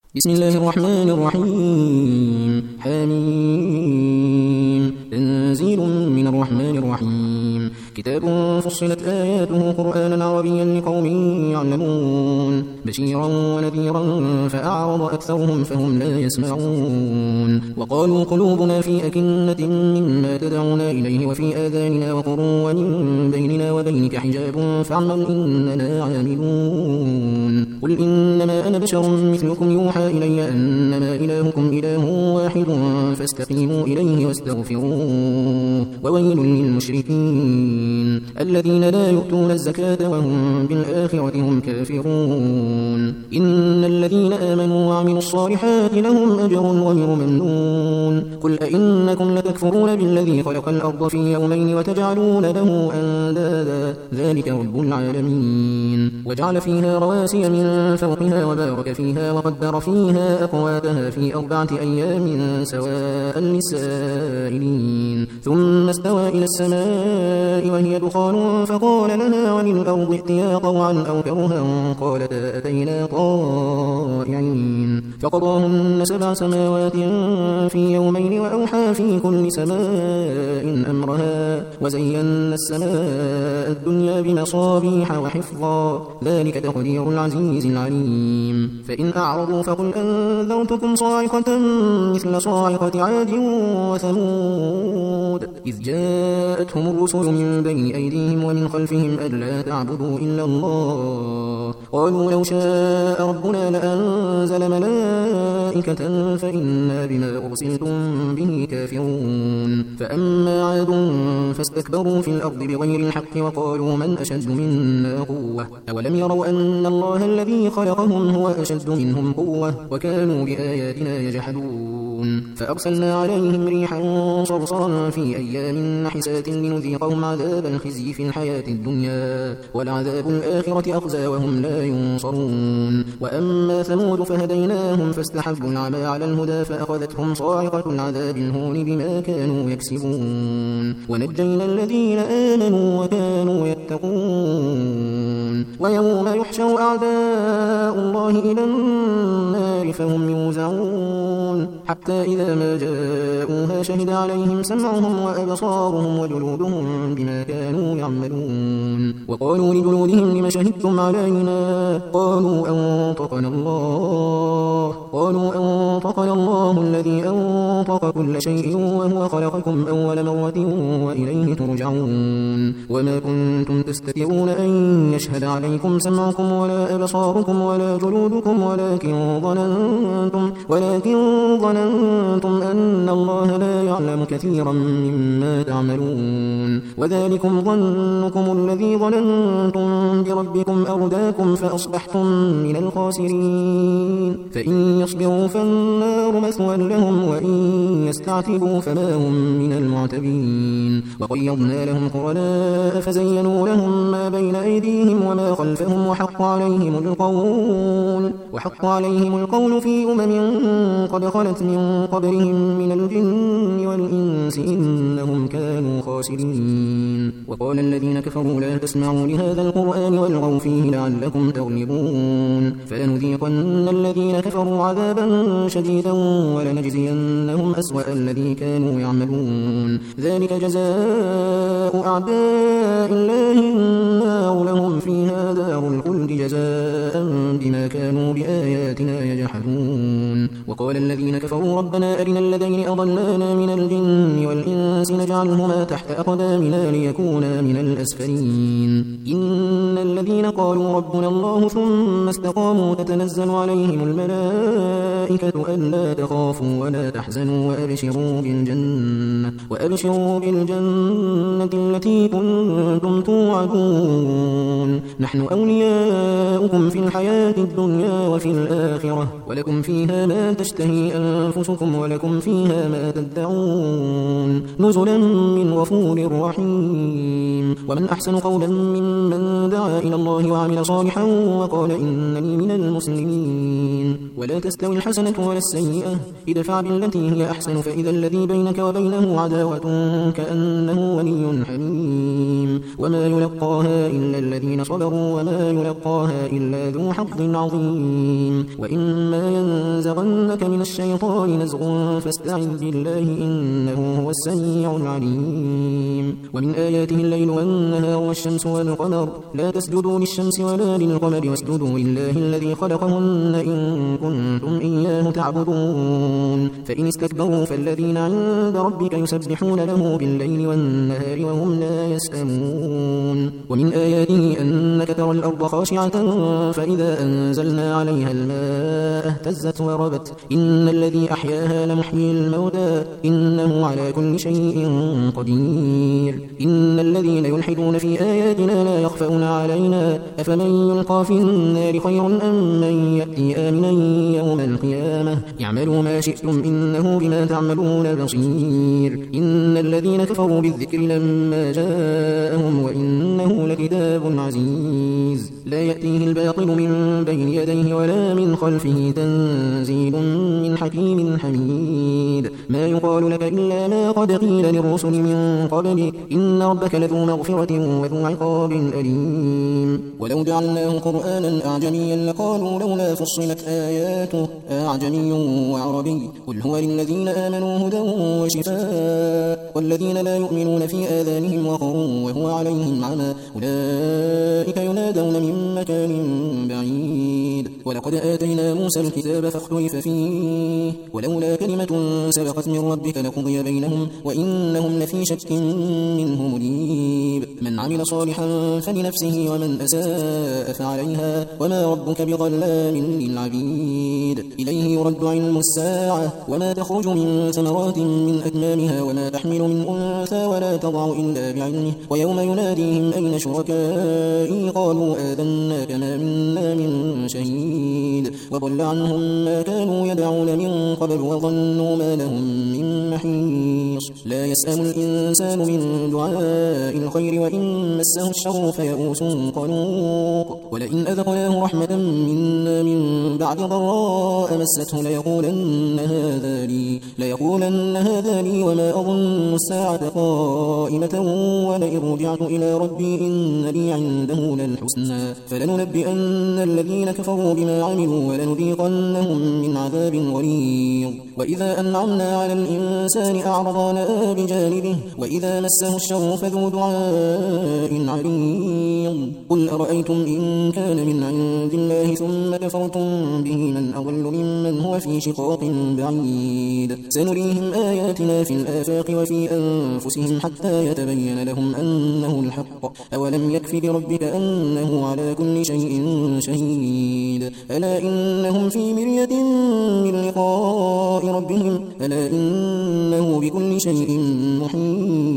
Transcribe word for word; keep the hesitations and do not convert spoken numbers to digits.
بسم الله الرحمن الرحيم. حميم. تنزيل من الرحمن الرحيم. كتاب فصلت آياته قرآنا عربيا لقوم يعلمون بشيرا ونذيرا فأعرض أكثرهم فهم لا يسمعون. وقالوا قلوبنا في أكنة مما تدعونا إليه وفي آذاننا وقر ومن بيننا وبينك حجاب فاعمل إننا عاملون. قل إنما أنا بشر مثلكم يوحى إلي أنما إلهكم إله واحد فاستقيموا إليه واستغفروه وويل للمشركين الذين لا يؤتون الزكاة وهم بالآخرة هم كافرون. إن الذين آمنوا وعملوا الصالحات لهم أجر غير ممنون. قل أئنكم لتكفرون بالذي خلق الأرض في يومين وتجعلون له أندادا ذلك رب العالمين. وجعل فيها رواسي من فوقها وبارك فيها وقدر فيها أقواتها في أربعة أيام سواء للسائلين ثم استوى إلى السماء وهي دخان فقال لها وللأرض ائتيا طوعا أو كرها قالتا أتينا طائعين فقضاهن سبع سماوات في يومين وأوحى في كل سماء أمرها وزينا السماء الدنيا بمصابيح وحفظا ذلك تقدير العزيز العليم. فإن أعرضوا فقل أنذرتكم صاعقة مثل صاعقة عاد وثمود إذ جاءتهم الرسل من بين أيديهم ومن خلفهم ألا تعبدوا إلا الله قالوا لو شاء ربنا لأنزل ملائكة فإنا بما أرسلتم به كافرون. فأما عاد فاستكبروا في الأرض بغير الحق وقالوا من أشد منا قوة أولم يروا أن الله الذي خلقهم هو أشد منهم قوة وكانوا بآياتنا يجحدون. فأرسلنا عليهم ريحا صرصرا في أيام نحسات لنذيقهم عذاب الخزي في الحياة الدنيا ولعذاب الآخرة أخزى وهم لا ينصرون. وأما ثمود فهديناهم فاستحبوا العمى على الهدى فأخذتهم صاعقة العذاب الهون بما كانوا يكسبون. ونجينا الذين آمنوا وكانوا يتقون. ويوم يحشر أعداء الله إلى النار فهم يوزعون حتى إذا ما جاءوها شهد عليهم سمعهم وأبصارهم وجلودهم بما كانوا يعملون. وقالوا لجلودهم لم شهدتم علينا قالوا أنطقنا الله قالوا أنطقنا الله الذي أنطق كل شيء وهو خلقكم أول مرة وإليه ترجعون. وما كنتم تستترون أن يشهد عليكم سمعكم ولا أبصاركم ولا جلودكم ولكن ظننتم ولكن ظننتم أن الله لا يعلم كثيرا مما تعملون. وذلكم ظنكم الذي ظننتم بربكم أرداكم فأصبحتم من الخاسرين. فإن يصبروا فالنار مثوى لهم وإن يستعتبوا فما هم من المعتبين. وقيضنا لهم قرناء فزينوا لهم ما بين أيديهم وما خلفهم وحق عليهم القول وحق عليهم القول في أمم قد خلت من قبلهم من الجن والإنس إنهم كانوا خاسرين. وقال الذين كفروا لا تسمعوا لهذا القرآن والغوا فيه لعلكم تغلبون. فلنذيقن الذين كفروا عذابا شديدا ولنجزينهم أسوأ الذي كانوا يعملون. ذلك جزاء أعداء الله النار لهم فيها دار الخلد جزاء بما كانوا بآياتنا يجحدون. وقال الذين كفروا ربنا أرنا الذين أضلانا من الجن والإنس نجعلهما تحت أقدامنا ليكونا من الأسفلين. إن الذين قالوا ربنا الله ثم استقاموا تتنزل عليهم الملائكة ألا تخافوا ولا تحزنوا وأبشروا بالجنة وأبشروا بالجنة التي كنتم توعدون نحن أولياؤكم في الحياة الدنيا وفي الآخرة ولكم فيها ما تشتهي أنفسكم ولكم فيها ما تدعون نزلا من غفور رحيم. ومن أحسن قولا ممن دعا إلى الله وعمل صالحا وقال إنني من المسلمين. ولا تستوي الحسنة ولا السيئة ادفع بالتي هي أحسن فإذا الذي بينك وبينه عداوة كأنه ولي حميم. وما يلقاها إلا الذين صبروا وما يلقاها إلا ذو حظ عظيم. وإما ينزغنك من الشيطان نزغ فاستعذ بالله إنه هو السميع العليم. ومن آياته الليل والنهار والشمس والقمر لا تسجدوا للشمس ولا للقمر واسجدوا لله الذي خلقهن إن كنتم إياه تعبدون. فإن استكبروا فالذين عند ربك يسبحون له بالليل والنهار وهم لا يسأمون. ومن آياته أنك ترى الأرض خاشعة فإذا أنزلنا عليها الماء اهتزت وربت إن الذي أحياها لمحيي الموتى إنه على كل شيء قدير. إن الذين يلحدون في آياتنا لا يخفون علينا أفمن يلقى في النار خير أم من يأتي آمنا يوم القيامة اعملوا ما شئتم إنه بما تعملون بصير. إن الذين كفروا بالذكر لما جاءهم وإنه لكتاب عزيز لا يأتيه الباطل من بين يديه ولا من خلفه تنزيل من حكيم حميد. ما يقال لك إلا ما قد قيل للرسل من قبل إن ربك لذو مغفرة وذو عقاب أليم. ولو جعلناه قرآنا أعجميا لقالوا لولا فصلت آياته أعجمي وعربي قل هو للذين آمنوا هدى وشفاء والذين لا يؤمنون في آذانهم وقر وهو عليهم عمى أولئك ينادون من مكان بعيد. ولقد آتينا موسى الكتاب فاختلف فيه ولولا كلمة سبقت من ربك لقضي بينهم وإنهم لفي شك منه مريب. من عمل صالحا فلنفسه ومن أساء فعليها وما ربك بظلام للعبيد. إليه يرد علم الساعة وما تخرج من ثمرات من أكمامها وما تحمل من أنثى ولا تضع إلا بعلمه ويوم يناديهم أين شركائي قالوا آذناك ما منا من شهيد وضل عنهم ما كانوا يدعون من قبل وظنوا ما لهم من محيص. لا يسأم الإنسان من دعاء الخير وإن مسه الشر فيئوس قنوط. ولئن أذقناه رحمة منا من بعد ضراء مسته ليقولن هذا لي ليقولن هذا لي وما أظن الساعة قائمة ولئن رجعت إلى ربي إن لي عنده للحسنى فلننبئن الذين كفروا بما عملوا ولنذيقنهم من عذاب غليظ. وإذا أنعمنا على الإنسان أعرض ونأى بجانبه وإذا مسه الشر فذو دعاء عريض. قل أرأيتم إن كان من عند الله ثم كفرتم به من أضل ممن هو في شقاق بعيد. سنريهم آياتنا في الآفاق وفي أنفسهم حتى يتبين لهم أنه الحق أولم يكف بربك أنه على كل شيء شهيد. ألا إنهم في مرية من لقاء ربهم ألا إنه بكل شيء محيط.